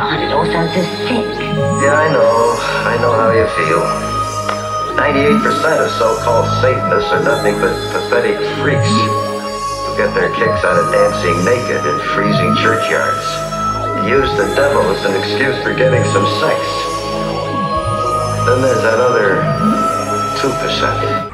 God, it all sounds so sick. Yeah, I know how you feel. 98% of so-called Satanists are nothing but pathetic freaks who get their kicks out of dancing naked in freezing churchyards. Use the devil as an excuse for getting some sex. Then there's that other 2%.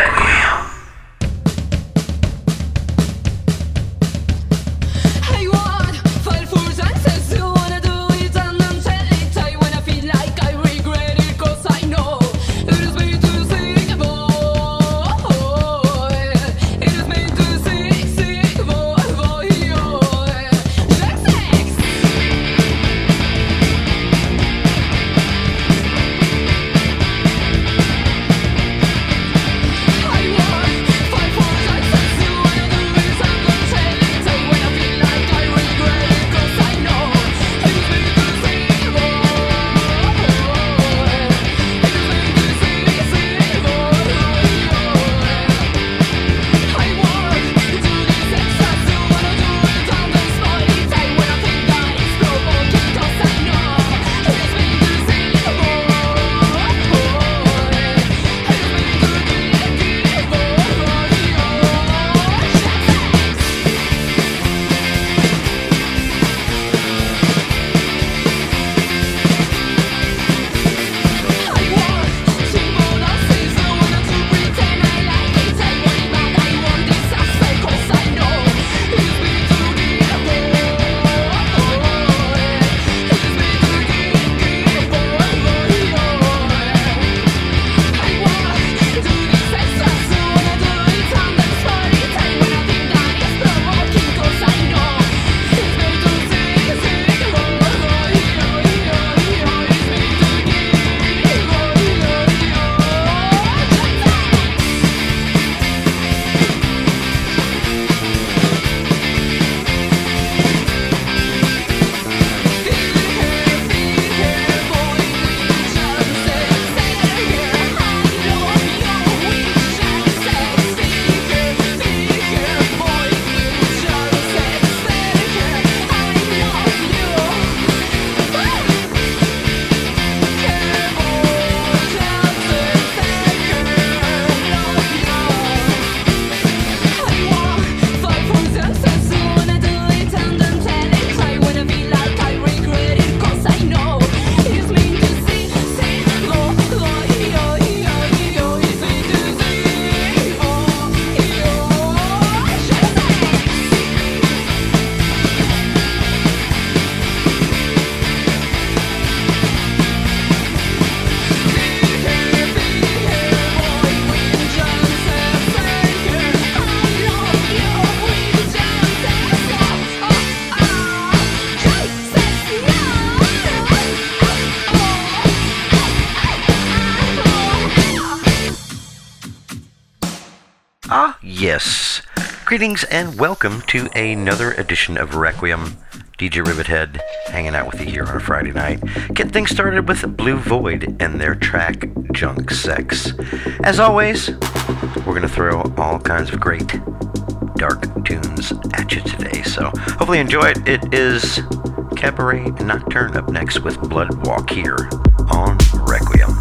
Yes. Greetings and welcome to another edition of Requiem. DJ Rivethead hanging out with you here on a Friday night. Get things started with Blue Void and their track Junk Sex. As always, we're going to throw all kinds of great dark tunes at you today, so hopefully you enjoy it. It is Cabaret Nocturne up next with Bloodwalk here on Requiem.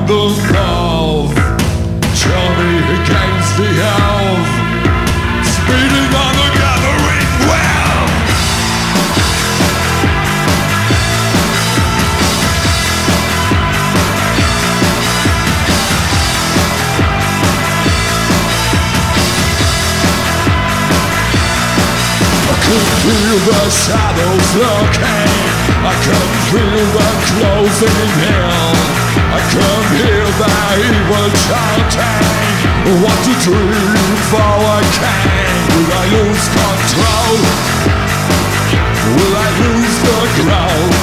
the north, journey against the elf, speeding on the gathering well. I could feel the shadows lurking, I can feel them closing in, I can hear their evil chanting, 1, 2, 3, 4 I can. Will I lose control? Will I lose the ground?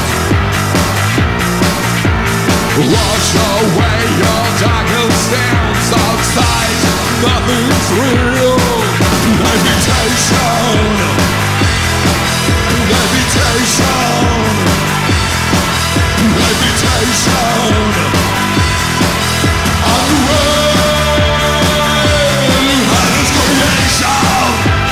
Wash away your darkest sins outside, nothing's real. Levitation, levitation, levitation. On the way, that is creation.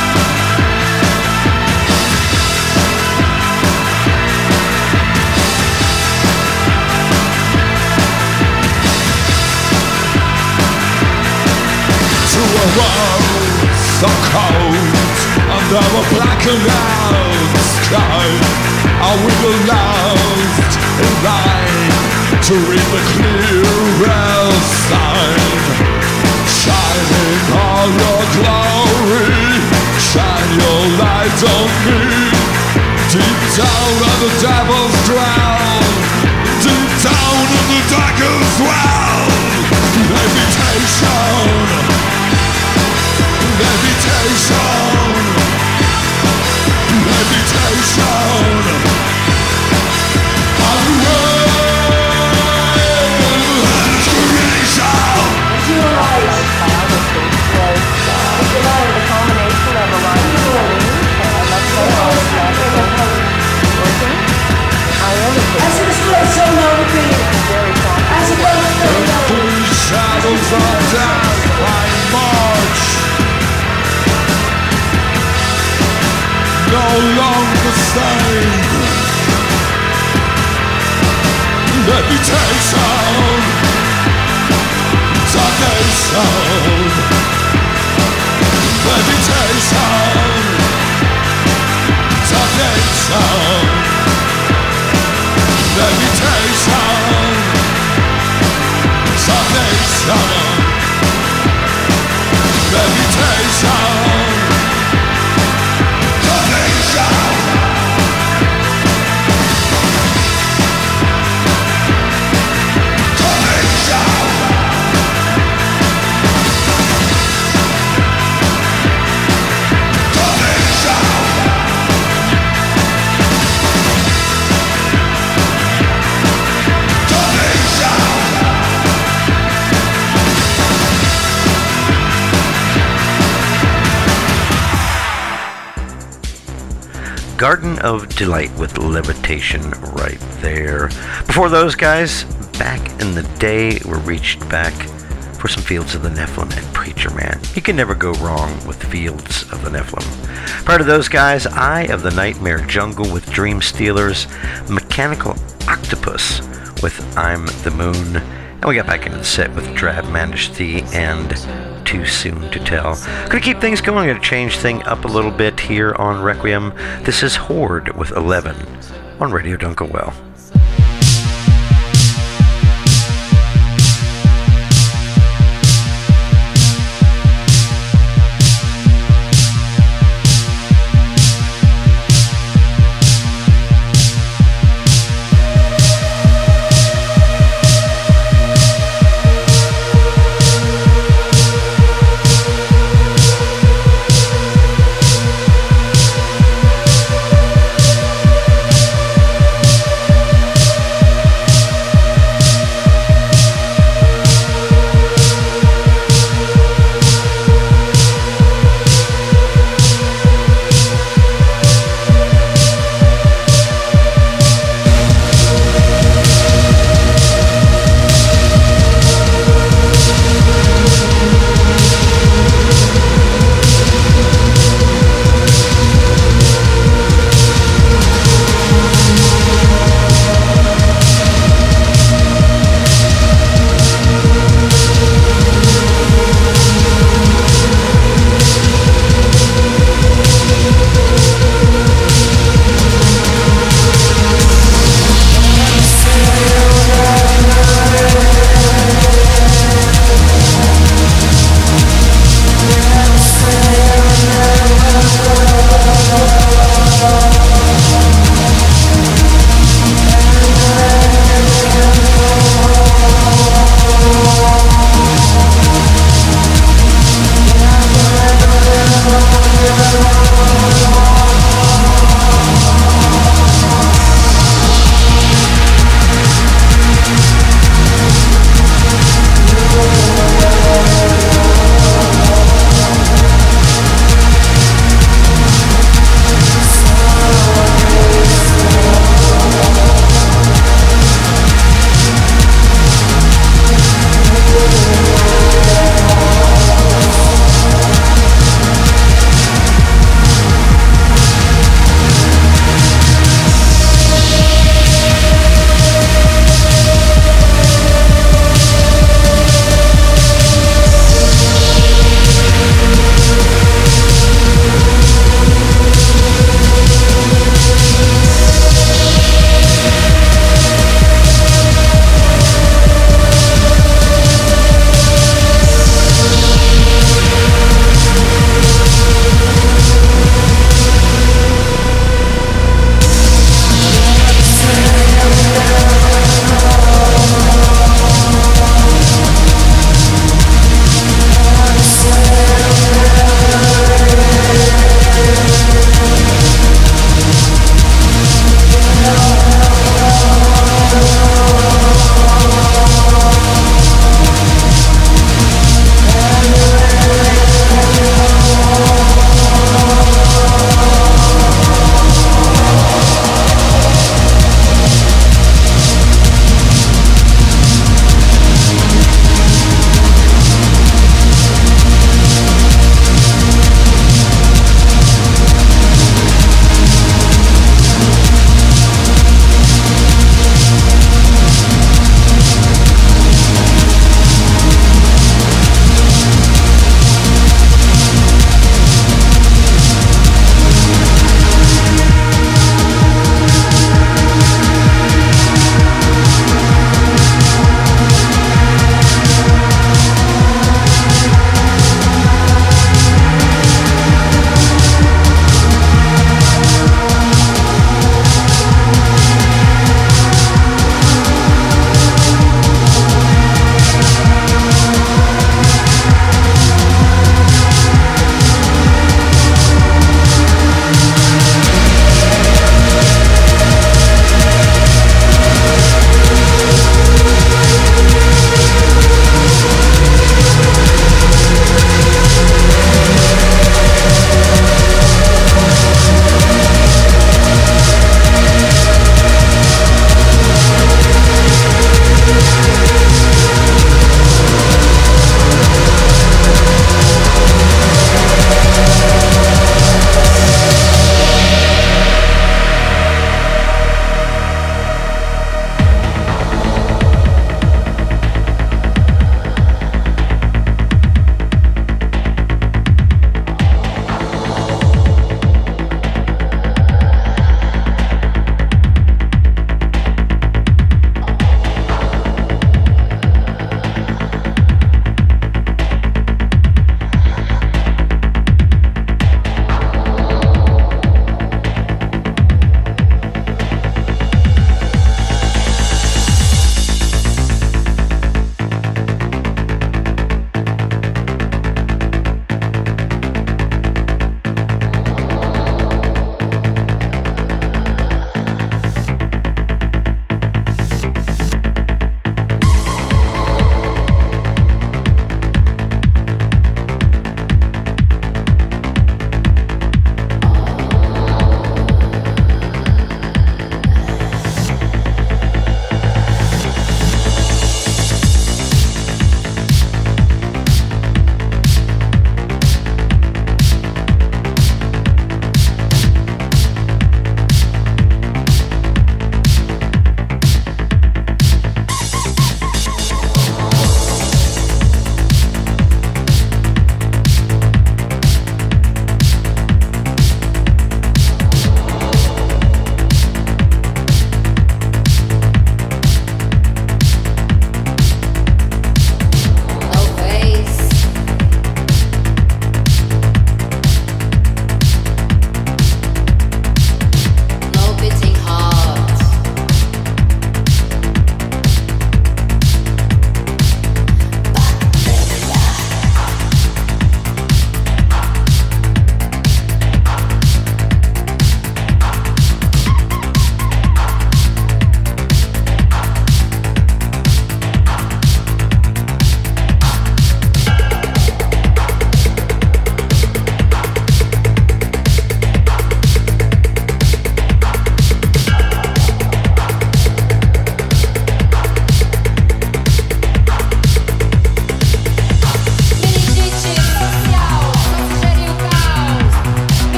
To a world so cold, under a blackened out sky, are we the last in line to read the clearest sign? Shining all your glory, shine your light on me. Deep down on the devil's drown, deep down in the darkest well. Levitation, levitation, levitation. On the way, that is creation. Visualize biography was visualize the combination of a lot of feelings and electromagnetic working. I understand. As it was so long been, Very complex. as it was so long. The shadows of death by March, no longer same. Levitation, damnation. Levitation, damnation. Levitation, damnation. Levitation, damnation. Garden of Delight with Levitation right there. Before those guys, back in the day, we reached back for some Fields of the Nephilim and Preacher Man. You can never go wrong with Fields of the Nephilim. Prior to those guys, Eye of the Nightmare Jungle with Dream Stealers, Mechanical Octopus with I'm the Moon, and we got back into the set with Drab Majesty and Too Soon to Tell. Gonna keep things going, gonna change things up a little bit here on Requiem. This is Horde with 11 on Radio Dunkelwell.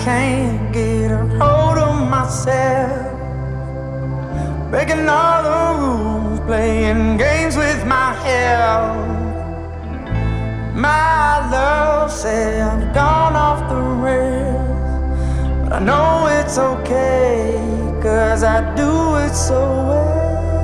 can't get a hold of myself, breaking all the rules, playing games with my health. My love said I've gone off the rails, but I know it's okay, 'cause I do it so well.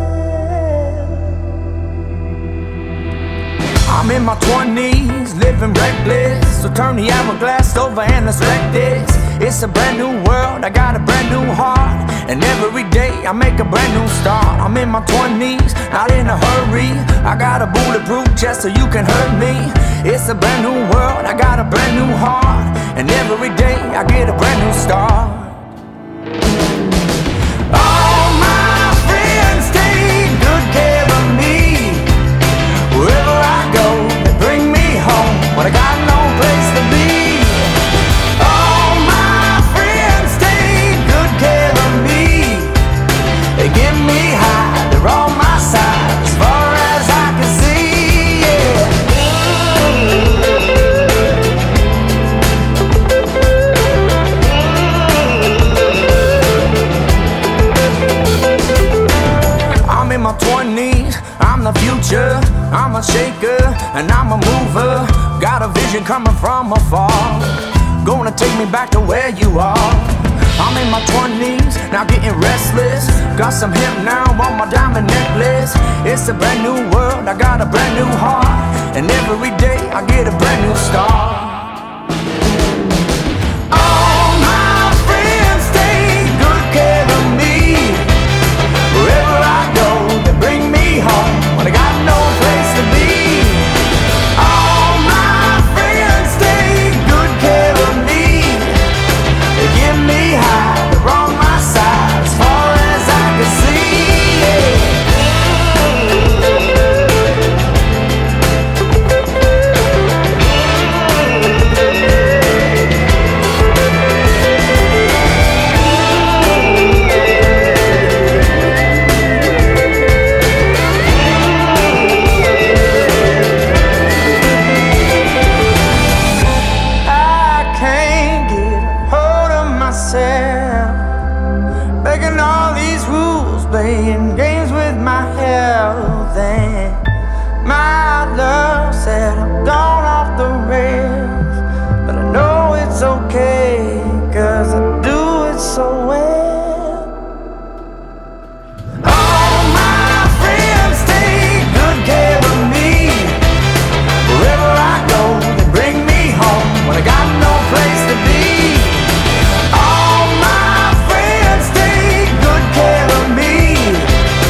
I'm in my 20s, living reckless, so turn the hourglass over and let's wreck this. It's a brand new world, I got a brand new heart, and every day I make a brand new start. I'm in my 20s, not in a hurry, I got a bulletproof chest so you can hurt me. It's a brand new world, I got a brand new heart, and every day I get a brand new start. All my friends take good care of me. Wherever I go, they bring me home when I got no place to be. All my friends take good care of me. They get me high, they're on my side as far as I can see, yeah. I'm in my 20s, I'm the future, I'm a shaker and I'm a mover. Got a vision coming from afar, gonna take me back to where you are. I'm in my 20s, now getting restless, got some hip now on my diamond necklace. It's a brand new world, I got a brand new heart, and every day I get a brand new start. All my friends take good care of me. Wherever I go, they bring me home when I got no place to be. All my friends take good care of me. They get me high, they're on my side as far as I can see, yeah. Breaking all these rules, playing games with my health, and my love said I've gone off the rails, but I know it's okay, 'cause I do it so well. All my friends take good care of me. Wherever I go, they bring me home when I got no place to be. All my friends take good care of me.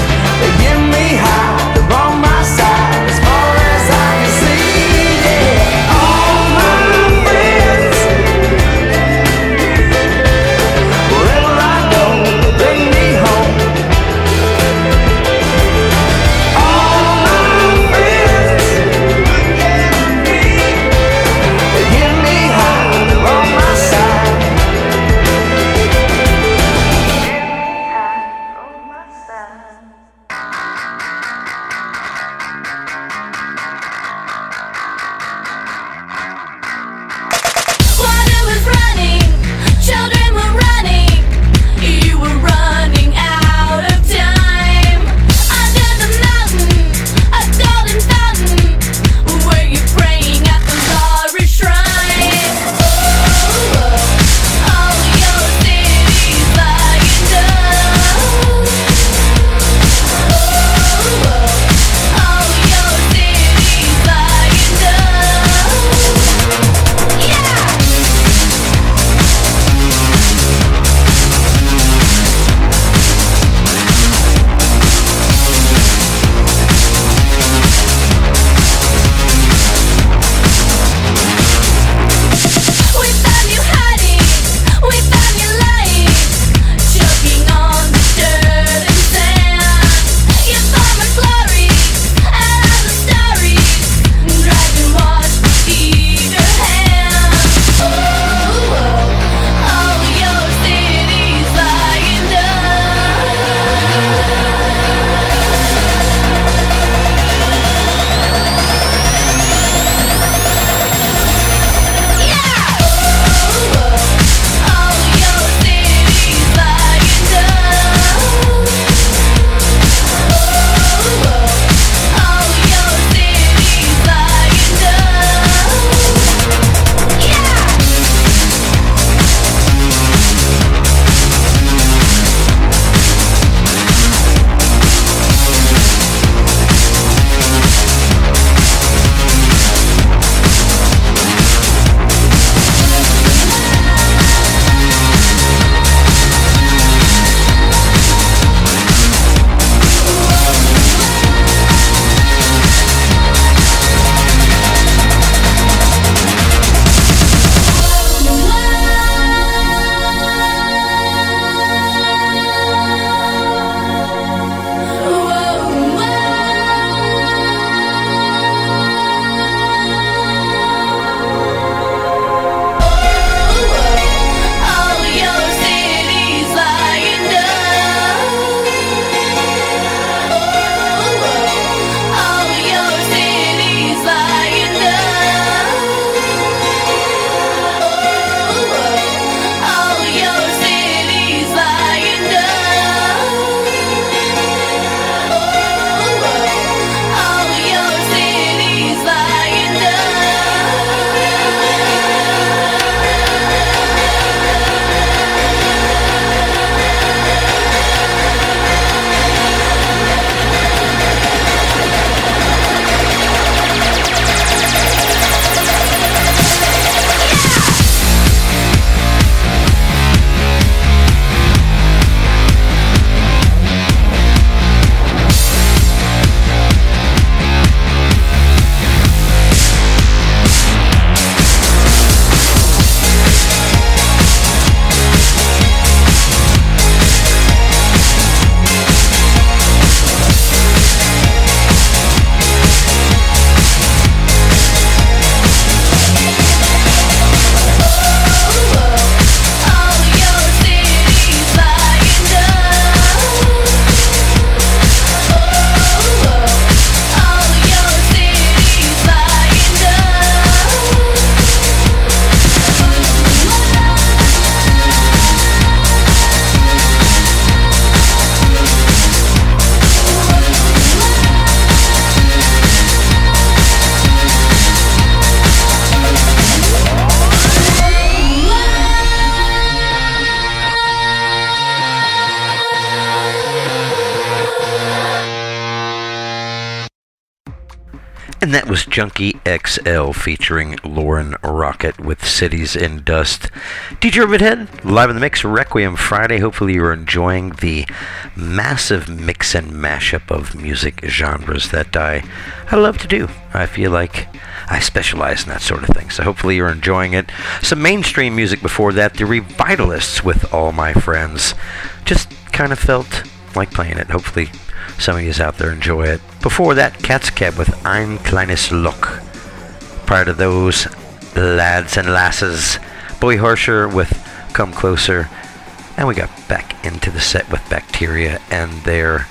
And that was Junkie XL featuring Lauren Rocket with Cities in Dust. DJ Rivethead, live in the mix, Requiem Friday. Hopefully you're enjoying the massive mix and mashup of music genres that I love to do. I feel like I specialize in that sort of thing, so hopefully you're enjoying it. Some mainstream music before that, the Revitalists with All My Friends. Just kind of felt like playing it. Hopefully some of you out there enjoy it. Before that, Cat's Cab with Ein Kleines Loch. Prior to those, Lads and Lasses, Boy Harsher with Come Closer. And we got back into the set with Bacteria and their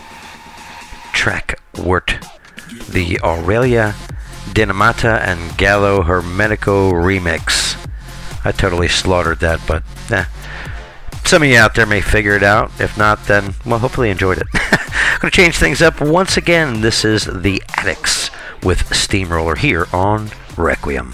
track Wort, the Aurelia Dinamata and Gallo Hermetico remix. I totally slaughtered that, but some of you out there may figure it out. If not, then, well, hopefully you enjoyed it. I'm going to change things up once again. This is The Addicts with Steamroller here on Requiem.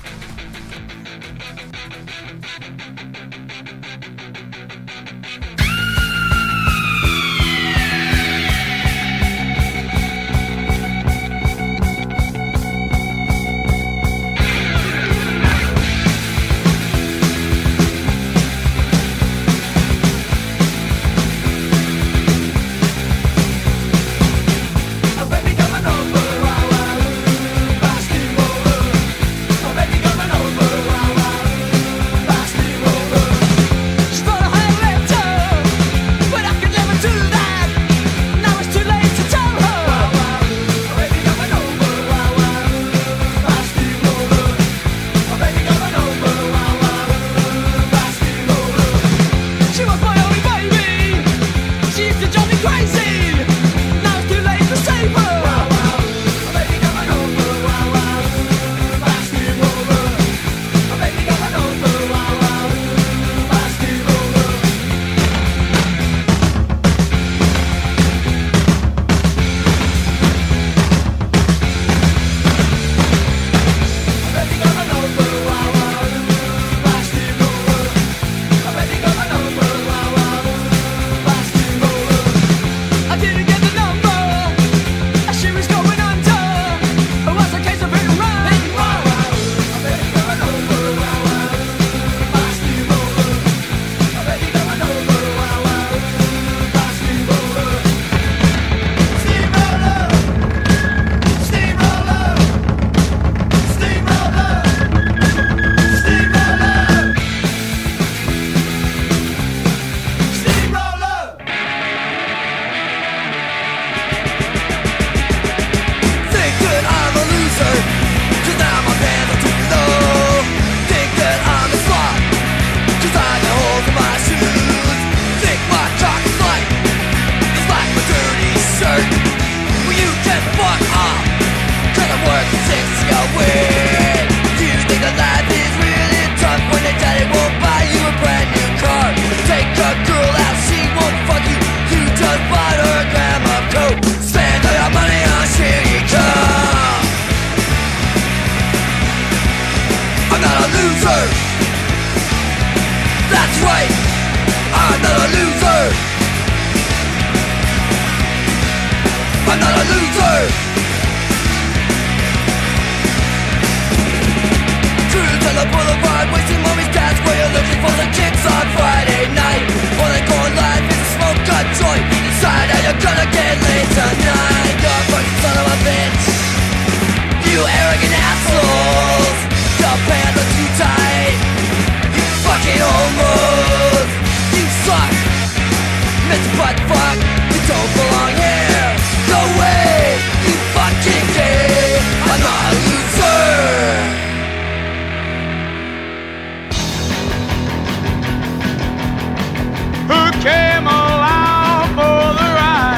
Came along for the ride.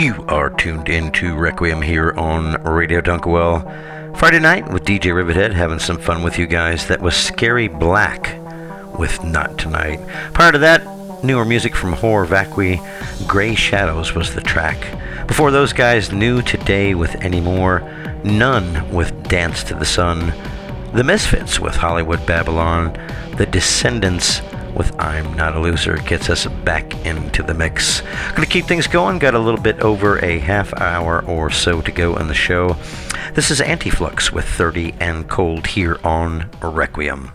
You are tuned into Requiem here on Radio Dunkwell. Friday night with DJ Rivethead, having some fun with you guys. That was Scary Black with Not Tonight. Prior to that, newer music from Horror Vacui. Gray Shadows was the track. Before those guys, New Today with Anymore. None with Dance to the Sun. The Misfits with Hollywood Babylon. The Descendants with I'm Not a Loser gets us back into the mix. Gonna keep things going. Got a little bit over a half hour or so to go in the show. This is Anti-Flux with 30 and Cold here on Requiem.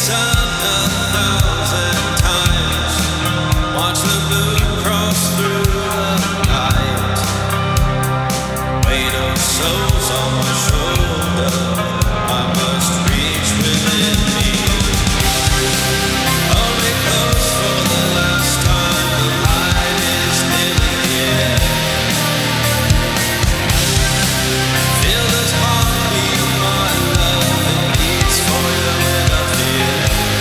Feel this heartbeat, my love, it beats for you without fear.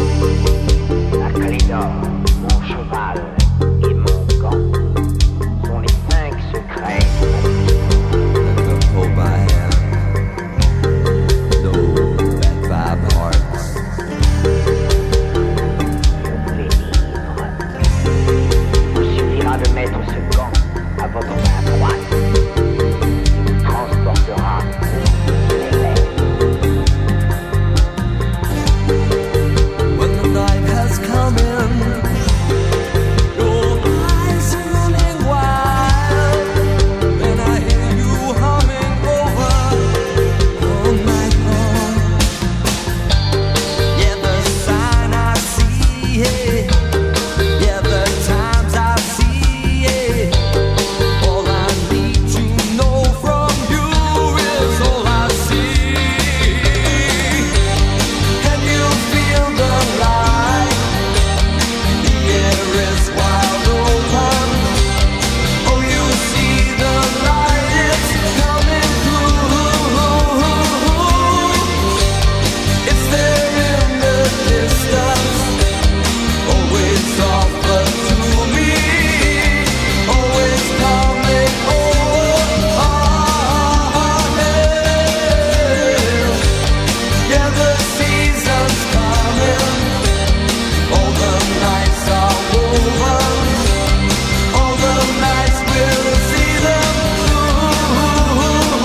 La clé d'or, mon cheval et mon gant sont les 5 secrets du monde. Hold my hand. No bad vibe hearts. Les livres. Il suffira de mettre ce gant à votre main droite. Il vous transportera sur les lèvres. When the night has come in, your eyes are running wild. Then I hear you humming over all night long. Yeah, the sign I see, yeah, the times I see, all I need to know from you is all I see. Can you feel the light? The air is wide open. Oh, you see the light, it's coming through. It's there in the distance, always offered to me, always coming over. Yeah, the season's coming, all the nights are woven, all the nights will see them through.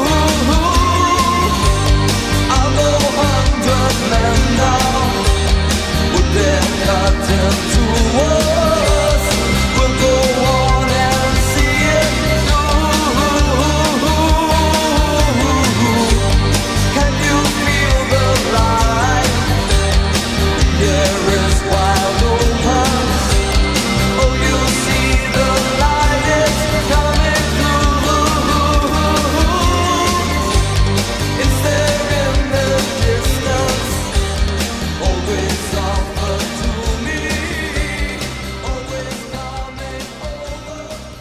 I'll go 100 men down with their curtain to us. We'll go on and see it through. Can you feel the light? The air is wide open. Oh, you see the light is coming through. It's there in the distance, always offered to me, always coming over.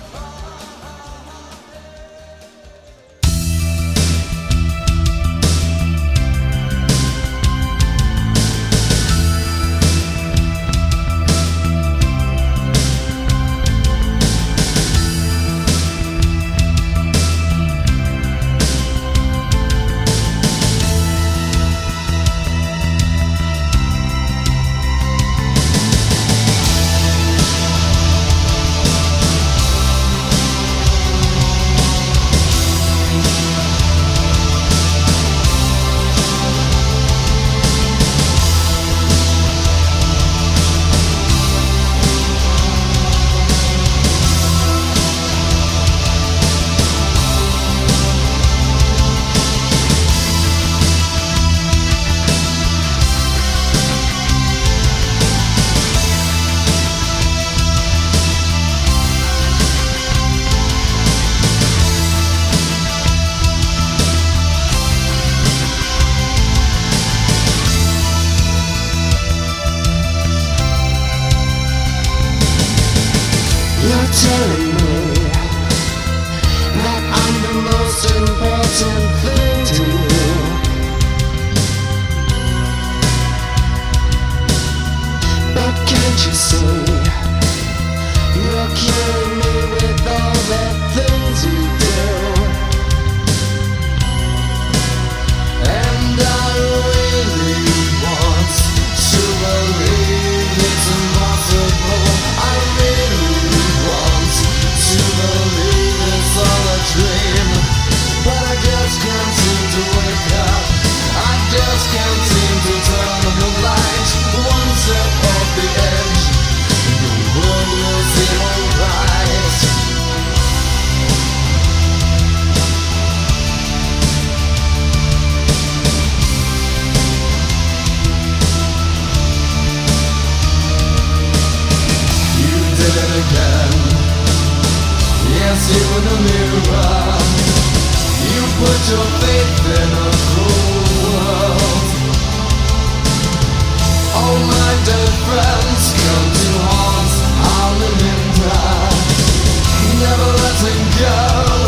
You're telling me that I'm the most important thing to you. But can't you see? You're killing me with all the things you do. And I really want to believe it's impossible. I really want to believe it's all a dream. But I just can't seem to wake up. I just can't seem to turn on the light. One step off the edge, the world will seem alright. You did it again. Yes, you in the mirror. You put your faith in a cruel world. All my dead friends come to haunt Arlinda. Never letting go.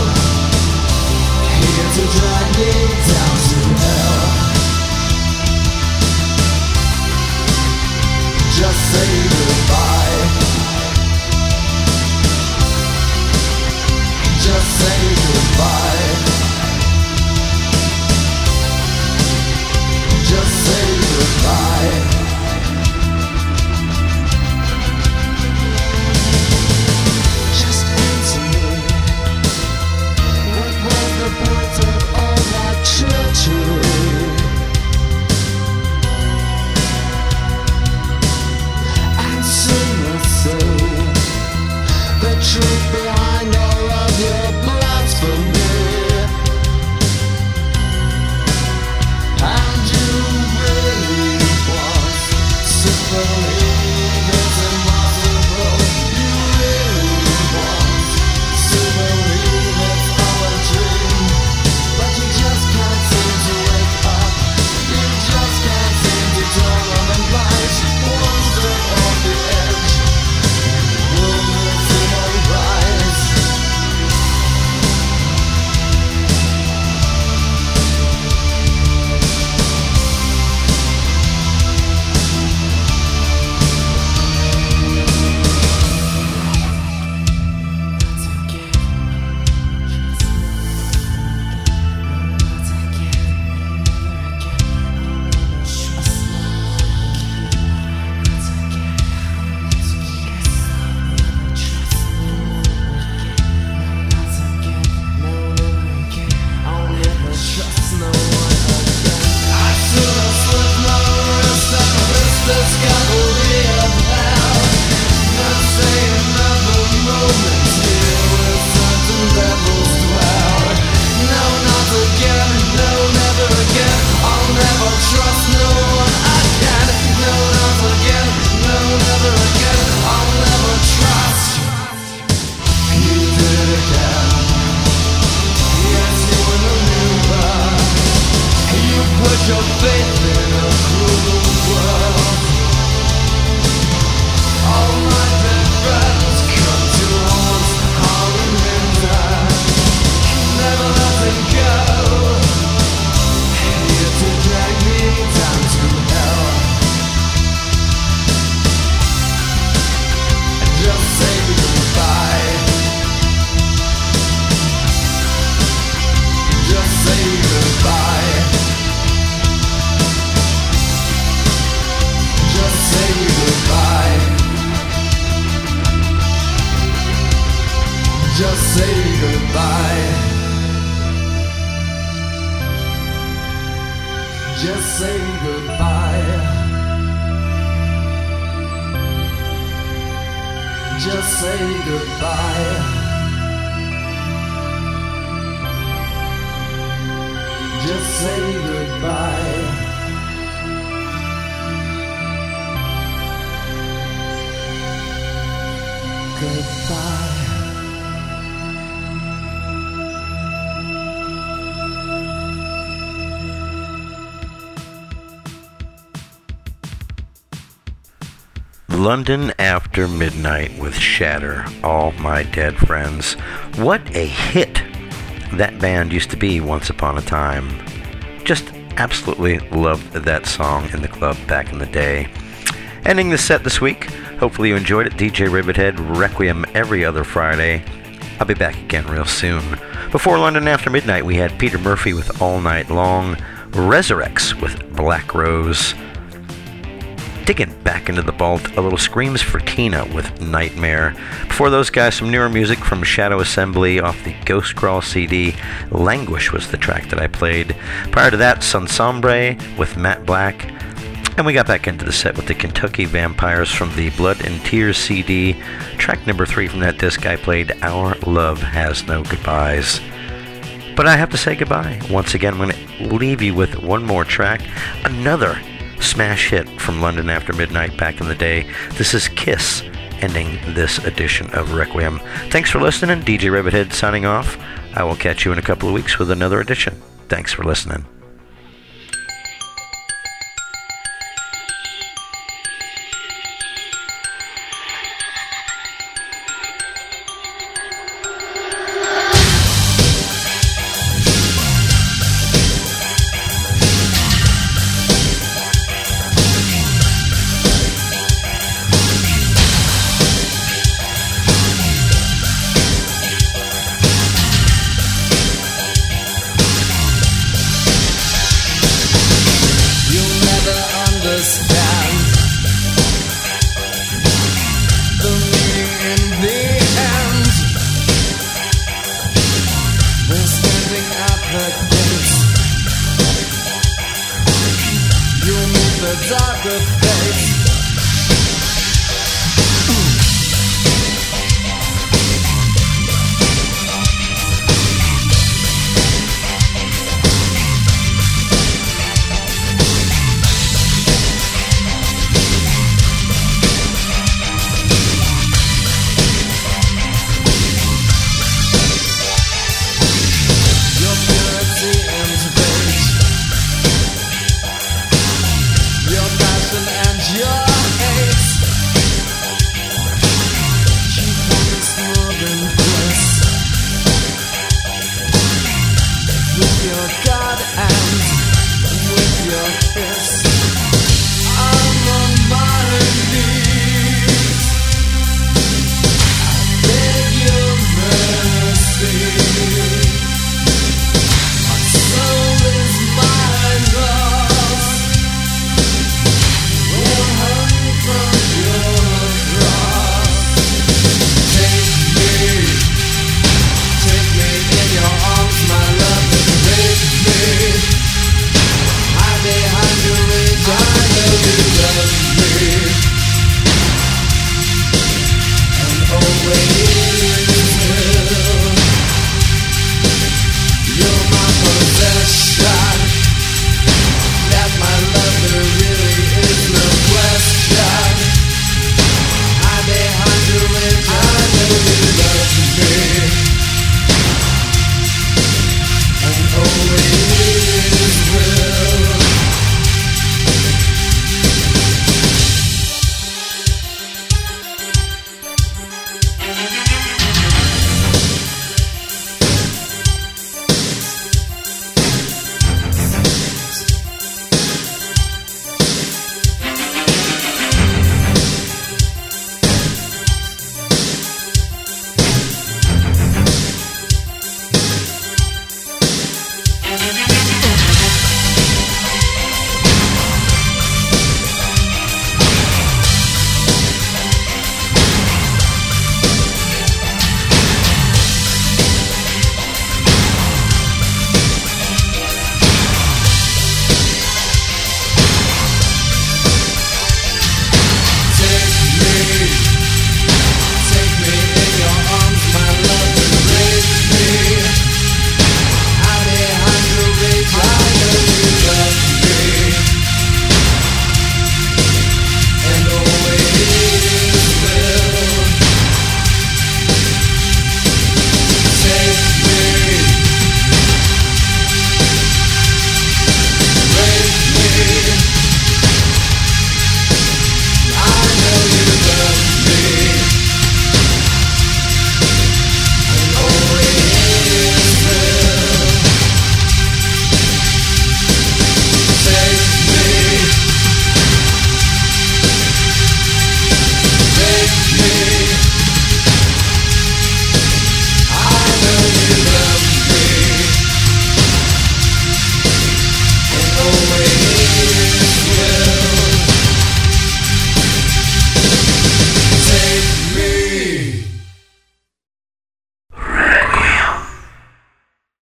Here to drag me down to hell. Just say goodbye. Just say goodbye. Just say goodbye. Just answer me. What was the point of all that treachery? Answer me, say the truth behind all of your blasphemy. And you really want to believe it's impossible. You really want to believe it's all a dream. But you just can't seem to wake up. You just can't seem to turn on the light. One step off the edge. Will never see no rise. Your faith in a cruel world. All my dead friends come to haunt, harm and die. Never letting go. Here to drag me down to hell. And just say goodbye. Just say goodbye. Just say goodbye. Just say goodbye. Just say goodbye. Just say goodbye. Just say goodbye. Goodbye. London After Midnight with Shatter, All My Dead Friends. What a hit that band used to be once upon a time. Just absolutely loved that song in the club back in the day. Ending the set this week. Hopefully you enjoyed it. DJ Rivethead, Requiem every other Friday. I'll be back again real soon. Before London After Midnight, we had Peter Murphy with All Night Long, Resurrects with Black Rose. Digging back into the vault, a little Screams for Tina with Nightmare. Before those guys, some newer music from Shadow Assembly off the Ghost Crawl CD. Languish was the track that I played. Prior to that, Sansombre with Matt Black. And we got back into the set with the Kentucky Vampires from the Blood and Tears CD. Track number 3 from that disc, I played Our Love Has No Goodbyes. But I have to say goodbye. Once again, I'm going to leave you with one more track. Another smash hit from London After Midnight back in the day. This is Kiss, ending this edition of Requiem. Thanks for listening. DJ Rivethead signing off. I will catch you in a couple of weeks with another edition. Thanks for listening.